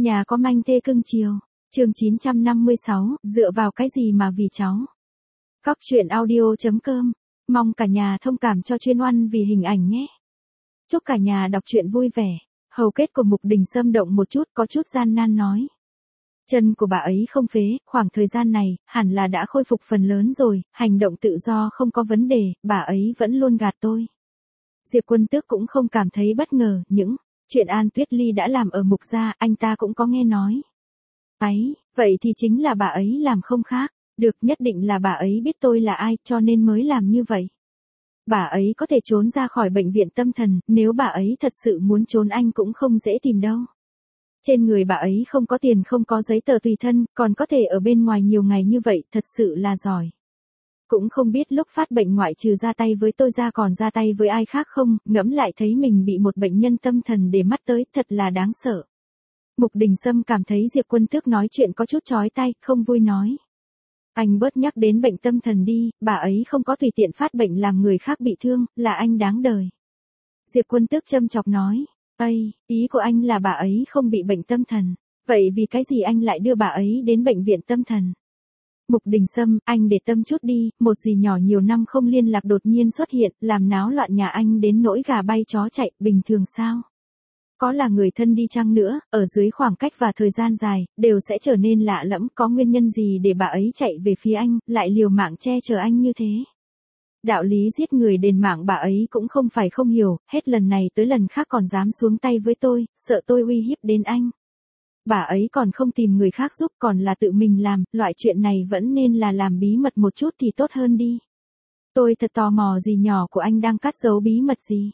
Nhà có manh thê cưng chiều. Chương 956, dựa vào cái gì mà vì cháu. Cóc truyện audio.com. Mong cả nhà thông cảm cho chuyên oan vì hình ảnh nhé. Chúc cả nhà đọc truyện vui vẻ. Hầu kết của Mục Đình Sâm động một chút, có chút gian nan nói. Chân của bà ấy không phế, khoảng thời gian này, hẳn là đã khôi phục phần lớn rồi, hành động tự do không có vấn đề, bà ấy vẫn luôn gạt tôi. Diệp Quân Tước cũng không cảm thấy bất ngờ, những chuyện An Tuyết Ly đã làm ở Mục gia, anh ta cũng có nghe nói. Ấy, vậy thì chính là bà ấy làm không khác, được, nhất định là bà ấy biết tôi là ai, cho nên mới làm như vậy. Bà ấy có thể trốn ra khỏi bệnh viện tâm thần, nếu bà ấy thật sự muốn trốn anh cũng không dễ tìm đâu. Trên người bà ấy không có tiền, không có giấy tờ tùy thân, còn có thể ở bên ngoài nhiều ngày như vậy, thật sự là giỏi. Cũng không biết lúc phát bệnh ngoại trừ ra tay với tôi ra còn ra tay với ai khác không, ngẫm lại thấy mình bị một bệnh nhân tâm thần để mắt tới, thật là đáng sợ. Mục Đình Sâm cảm thấy Diệp Quân Tước nói chuyện có chút chói tai, không vui nói. Anh bớt nhắc đến bệnh tâm thần đi, bà ấy không có tùy tiện phát bệnh làm người khác bị thương, là anh đáng đời. Diệp Quân Tước châm chọc nói, Ây, ý của anh là bà ấy không bị bệnh tâm thần, vậy vì cái gì anh lại đưa bà ấy đến bệnh viện tâm thần? Mục Đình Sâm, anh để tâm chút đi, một dì nhỏ nhiều năm không liên lạc đột nhiên xuất hiện, làm náo loạn nhà anh đến nỗi gà bay chó chạy, bình thường sao? Có là người thân đi chăng nữa, ở dưới khoảng cách và thời gian dài, đều sẽ trở nên lạ lẫm, có nguyên nhân gì để bà ấy chạy về phía anh, lại liều mạng che chở anh như thế? Đạo lý giết người đền mạng bà ấy cũng không phải không hiểu, hết lần này tới lần khác còn dám xuống tay với tôi, sợ tôi uy hiếp đến anh. Bà ấy còn không tìm người khác giúp, còn là tự mình làm, loại chuyện này vẫn nên là làm bí mật một chút thì tốt hơn đi. Tôi thật tò mò dì nhỏ của anh đang cất giấu bí mật gì.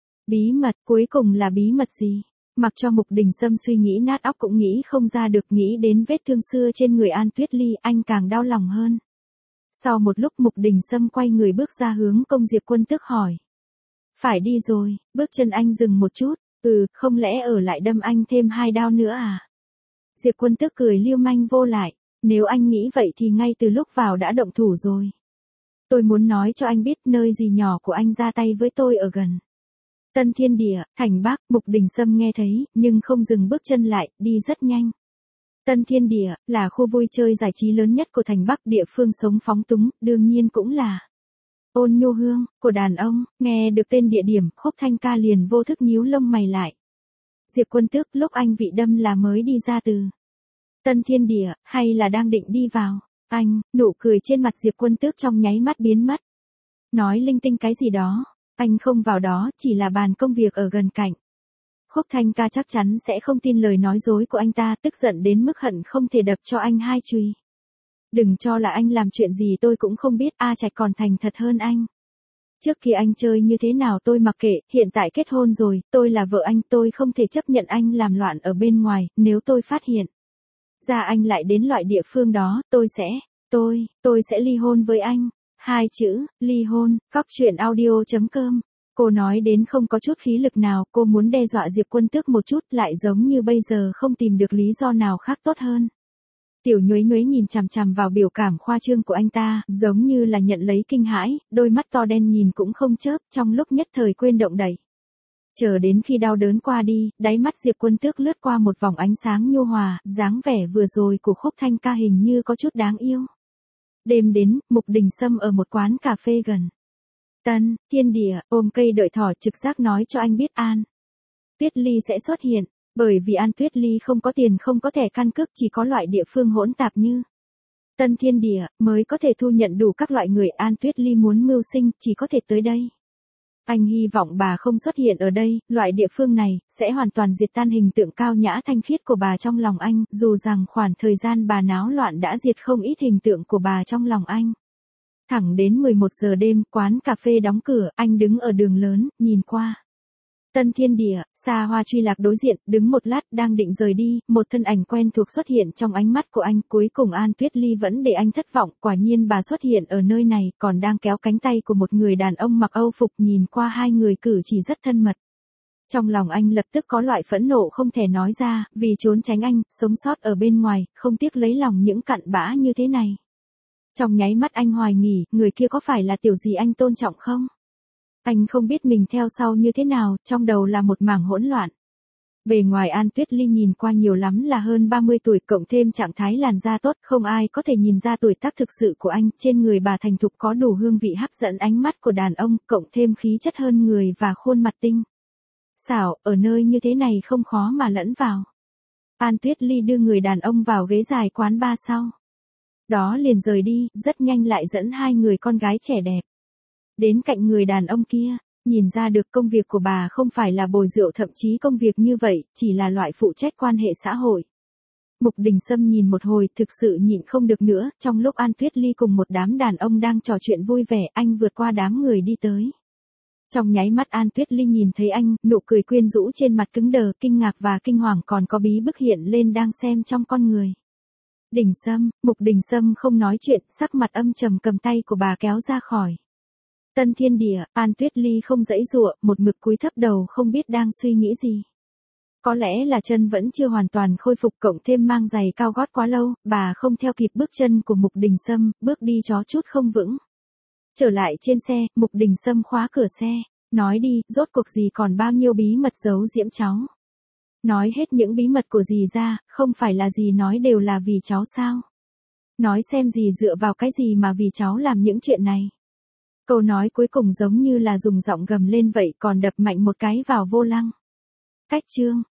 Bí mật, cuối cùng là bí mật gì? Mặc cho Mục Đình Sâm suy nghĩ nát óc cũng nghĩ không ra được, nghĩ đến vết thương xưa trên người An Tuyết Ly, anh càng đau lòng hơn. Sau một lúc Mục Đình Sâm quay người bước ra hướng công Diệp Quân Tước hỏi. Phải đi rồi, bước chân anh dừng một chút, không lẽ ở lại đâm anh thêm 2 đao nữa à? Diệp Quân Tước cười lưu manh vô lại, nếu anh nghĩ vậy thì ngay từ lúc vào đã động thủ rồi. Tôi muốn nói cho anh biết nơi dì nhỏ của anh ra tay với tôi ở gần Tân Thiên Địa, thành Bắc. Mục Đình Sâm nghe thấy, nhưng không dừng bước chân lại, đi rất nhanh. Tân Thiên Địa, là khu vui chơi giải trí lớn nhất của thành Bắc, địa phương sống phóng túng, đương nhiên cũng là ôn nhu hương, của đàn ông. Nghe được tên địa điểm, Khúc Thanh Ca liền vô thức nhíu lông mày lại. Diệp Quân Tước, lúc anh bị đâm là mới đi ra từ Tân Thiên Địa, hay là đang định đi vào? Anh, nụ cười trên mặt Diệp Quân Tước trong nháy mắt biến mất. Nói linh tinh cái gì đó, anh không vào đó, chỉ là bàn công việc ở gần cạnh. Khúc Thanh Ca chắc chắn sẽ không tin lời nói dối của anh ta, tức giận đến mức hận không thể đập cho anh 2 chùy. Đừng cho là anh làm chuyện gì tôi cũng không biết, A Trạch còn thành thật hơn anh. Trước khi anh chơi như thế nào tôi mặc kệ, hiện tại kết hôn rồi, tôi là vợ anh, tôi không thể chấp nhận anh làm loạn ở bên ngoài, nếu tôi phát hiện ra anh lại đến loại địa phương đó, tôi sẽ ly hôn với anh. 2 chữ, ly hôn. Cóc truyện audio.com. Cô nói đến không có chút khí lực nào, cô muốn đe dọa Diệp Quân Tước một chút, lại giống như bây giờ không tìm được lý do nào khác tốt hơn. Tiểu Nhuế Nhuế nhìn chằm chằm vào biểu cảm khoa trương của anh ta, giống như là nhận lấy kinh hãi, đôi mắt to đen nhìn cũng không chớp, trong lúc nhất thời quên động đậy. Chờ đến khi đau đớn qua đi, đáy mắt Diệp Quân Tước lướt qua một vòng ánh sáng nhu hòa, dáng vẻ vừa rồi của Khúc Thanh Ca hình như có chút đáng yêu. Đêm đến, Mục Đình Sâm ở một quán cà phê gần Tân Thiên Địa, ôm cây đợi thỏ, trực giác nói cho anh biết An Tuyết Ly sẽ xuất hiện, bởi vì An Tuyết Ly không có tiền, không có thẻ căn cước, chỉ có loại địa phương hỗn tạp như Tân Thiên Địa mới có thể thu nhận đủ các loại người. An Tuyết Ly muốn mưu sinh, chỉ có thể tới đây. Anh hy vọng bà không xuất hiện ở đây, loại địa phương này sẽ hoàn toàn diệt tan hình tượng cao nhã thanh khiết của bà trong lòng anh, dù rằng khoảng thời gian bà náo loạn đã diệt không ít hình tượng của bà trong lòng anh. Thẳng đến 11 giờ đêm, quán cà phê đóng cửa, anh đứng ở đường lớn, nhìn qua Tân Thiên Địa, xa hoa truy lạc đối diện, đứng một lát, đang định rời đi, một thân ảnh quen thuộc xuất hiện trong ánh mắt của anh, cuối cùng An Tuyết Ly vẫn để anh thất vọng, quả nhiên bà xuất hiện ở nơi này, còn đang kéo cánh tay của một người đàn ông mặc Âu phục, nhìn qua hai người cử chỉ rất thân mật. Trong lòng anh lập tức có loại phẫn nộ không thể nói ra, vì trốn tránh anh, sống sót ở bên ngoài, không tiếc lấy lòng những cặn bã như thế này. Trong nháy mắt anh hoài nghi, người kia có phải là tiểu gì anh tôn trọng không? Anh không biết mình theo sau như thế nào, trong đầu là một mảng hỗn loạn. Bề ngoài An Tuyết Ly nhìn qua nhiều lắm là hơn 30 tuổi, cộng thêm trạng thái làn da tốt, không ai có thể nhìn ra tuổi tác thực sự của anh. Trên người bà thành thục có đủ hương vị hấp dẫn ánh mắt của đàn ông, cộng thêm khí chất hơn người và khuôn mặt tinh xảo, ở nơi như thế này không khó mà lẫn vào. An Tuyết Ly đưa người đàn ông vào ghế dài quán bar sau đó liền rời đi, rất nhanh lại dẫn hai người con gái trẻ đẹp đến cạnh người đàn ông kia. Nhìn ra được công việc của bà không phải là bồi rượu, thậm chí công việc như vậy chỉ là loại phụ trách quan hệ xã hội. Mục Đình Sâm nhìn một hồi thực sự nhịn không được nữa, trong lúc An Tuyết Ly cùng một đám đàn ông đang trò chuyện vui vẻ, anh vượt qua đám người đi tới. Trong nháy mắt An Tuyết Ly nhìn thấy anh, nụ cười quyến rũ trên mặt cứng đờ, kinh ngạc và kinh hoàng còn có bí bức hiện lên đang xem trong con người. Đình Sâm, Mục Đình Sâm không nói chuyện, sắc mặt âm trầm cầm tay của bà kéo ra khỏi Tân Thiên Địa. An Tuyết Ly không giãy giụa, một mực cúi thấp đầu không biết đang suy nghĩ gì. Có lẽ là chân vẫn chưa hoàn toàn khôi phục, cộng thêm mang giày cao gót quá lâu, bà không theo kịp bước chân của Mục Đình Sâm, bước đi chó chút không vững. Trở lại trên xe, Mục Đình Sâm khóa cửa xe, nói đi, rốt cuộc gì còn bao nhiêu bí mật giấu giễm cháu. Nói hết những bí mật của dì ra, không phải là dì nói đều là vì cháu sao? Nói xem dì dựa vào cái gì mà vì cháu làm những chuyện này. Câu nói cuối cùng giống như là dùng giọng gầm lên vậy, còn đập mạnh một cái vào vô lăng. Cách chương